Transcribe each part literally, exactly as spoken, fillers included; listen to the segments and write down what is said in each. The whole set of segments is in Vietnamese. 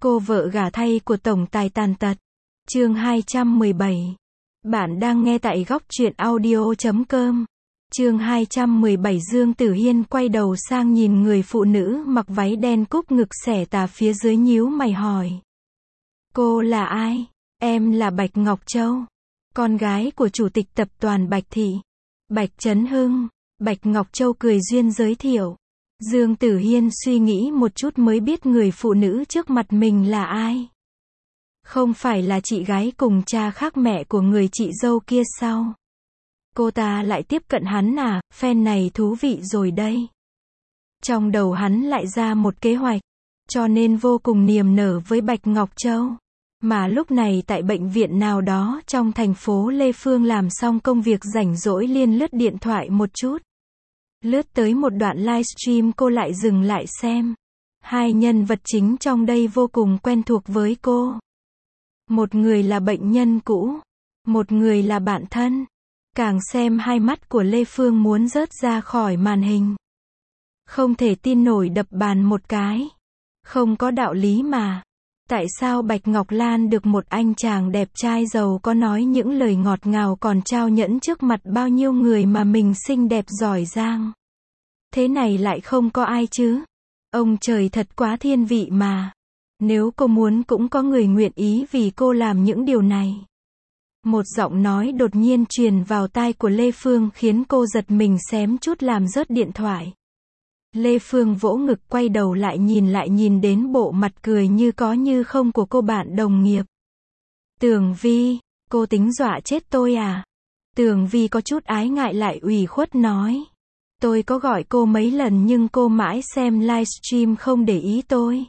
Cô vợ gả thay của tổng tài tàn tật. Chương hai trăm mười bảy. Bạn đang nghe tại góc truyện audio chấm com. Chương hai trăm mười bảy. Dương Tử Hiên quay đầu sang nhìn người phụ nữ mặc váy đen cúp ngực xẻ tà phía dưới, nhíu mày hỏi. Cô là ai? Em là Bạch Ngọc Châu, con gái của chủ tịch tập đoàn Bạch Thị, Bạch Trấn Hưng. Bạch Ngọc Châu cười duyên giới thiệu. Dương Tử Hiên suy nghĩ một chút mới biết người phụ nữ trước mặt mình là ai. Không phải là chị gái cùng cha khác mẹ của người chị dâu kia sao? Cô ta lại tiếp cận hắn à, phen này thú vị rồi đây. Trong đầu hắn lại ra một kế hoạch, cho nên vô cùng niềm nở với Bạch Ngọc Châu. Mà lúc này tại bệnh viện nào đó trong thành phố Lê Phương làm xong công việc rảnh rỗi liền lướt điện thoại một chút. Lướt tới một đoạn livestream cô lại dừng lại xem. Hai nhân vật chính trong đây vô cùng quen thuộc với cô. Một người là bệnh nhân cũ, một người là bạn thân. Càng xem hai mắt của Lê Phương muốn rớt ra khỏi màn hình. Không thể tin nổi, đập bàn một cái. Không có đạo lý mà. Tại sao Bạch Ngọc Lan được một anh chàng đẹp trai giàu có nói những lời ngọt ngào còn trao nhẫn trước mặt bao nhiêu người mà mình xinh đẹp giỏi giang. Thế này lại không có ai chứ? Ông trời thật quá thiên vị mà. Nếu cô muốn cũng có người nguyện ý vì cô làm những điều này. Một giọng nói đột nhiên truyền vào tai của Lê Phương khiến cô giật mình xém chút làm rớt điện thoại. Lê Phương vỗ ngực quay đầu lại nhìn lại nhìn đến bộ mặt cười như có như không của cô bạn đồng nghiệp. Tường Vi, cô tính dọa chết tôi à? Tường Vi có chút ái ngại lại ủy khuất nói. Tôi có gọi cô mấy lần nhưng cô mãi xem livestream không để ý tôi.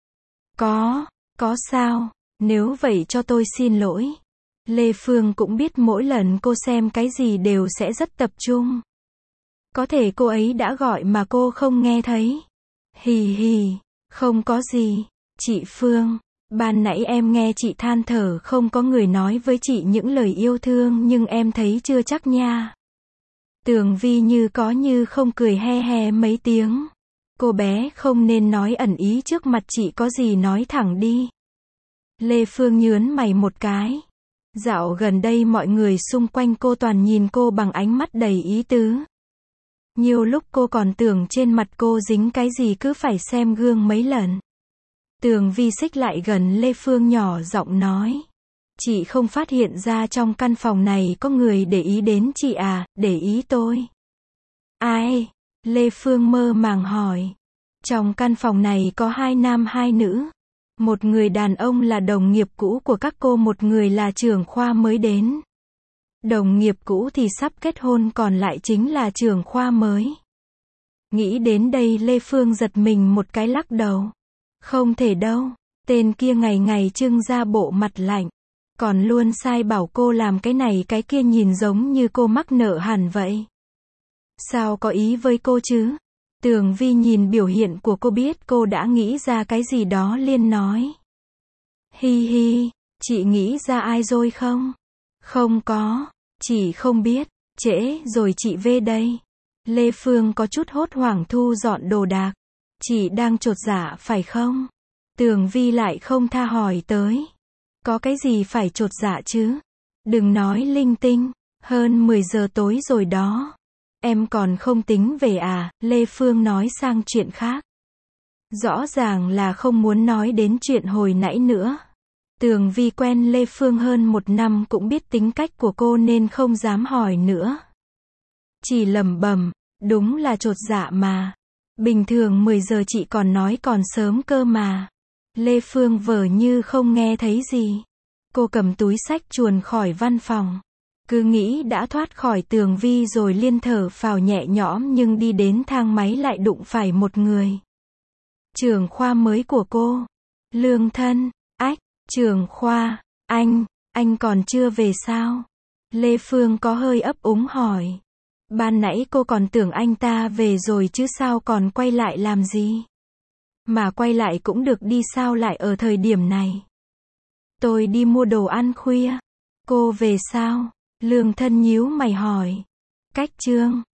Có, có sao? Nếu vậy cho tôi xin lỗi. Lê Phương cũng biết mỗi lần cô xem cái gì đều sẽ rất tập trung. Có thể cô ấy đã gọi mà cô không nghe thấy. Hì hì, không có gì. Chị Phương, ban nãy em nghe chị than thở không có người nói với chị những lời yêu thương nhưng em thấy chưa chắc nha. Tường Vi như có như không cười he he mấy tiếng. Cô bé không nên nói ẩn ý trước mặt chị, có gì nói thẳng đi. Lê Phương nhớn mày một cái. Dạo gần đây mọi người xung quanh cô toàn nhìn cô bằng ánh mắt đầy ý tứ. Nhiều lúc cô còn tưởng trên mặt cô dính cái gì cứ phải xem gương mấy lần. Tường Vi xích lại gần Lê Phương nhỏ giọng nói. Chị không phát hiện ra trong căn phòng này có người để ý đến chị à, để ý tôi. Ai? Lê Phương mơ màng hỏi. Trong căn phòng này có hai nam hai nữ. Một người đàn ông là đồng nghiệp cũ của các cô, một người là trưởng khoa mới đến. Đồng nghiệp cũ thì sắp kết hôn, còn lại chính là trưởng khoa mới. Nghĩ đến đây Lê Phương giật mình một cái lắc đầu. Không thể đâu, tên kia ngày ngày trưng ra bộ mặt lạnh. Còn luôn sai bảo cô làm cái này cái kia, nhìn giống như cô mắc nợ hẳn vậy. Sao có ý với cô chứ? Tường Vi nhìn biểu hiện của cô biết cô đã nghĩ ra cái gì đó liền nói. Hi hi, chị nghĩ ra ai rồi không? Không có, chị không biết, trễ rồi chị về đây. Lê Phương có chút hốt hoảng thu dọn đồ đạc. Chị đang chột dạ phải không? Tường Vi lại không tha hỏi tới. Có cái gì phải chột dạ chứ? Đừng nói linh tinh, hơn mười giờ tối rồi đó. Em còn không tính về à? Lê Phương nói sang chuyện khác. Rõ ràng là không muốn nói đến chuyện hồi nãy nữa. Tường Vi quen Lê Phương hơn một năm cũng biết tính cách của cô nên không dám hỏi nữa. Chỉ lẩm bẩm, đúng là chột dạ mà. Bình thường mười giờ chị còn nói còn sớm cơ mà. Lê Phương vờ như không nghe thấy gì. Cô cầm túi xách chuồn khỏi văn phòng. Cứ nghĩ đã thoát khỏi Tường Vi rồi liên thở phào nhẹ nhõm, nhưng đi đến thang máy lại đụng phải một người. Trưởng khoa mới của cô. Lương Thân. Ách, trưởng khoa, anh, anh còn chưa về sao? Lê Phương có hơi ấp úng hỏi. Ban nãy cô còn tưởng anh ta về rồi chứ sao còn quay lại làm gì? Mà quay lại cũng được đi, sao lại ở thời điểm này? Tôi đi mua đồ ăn khuya. Cô về sao? Lương Thân nhíu mày hỏi. Cách Trương,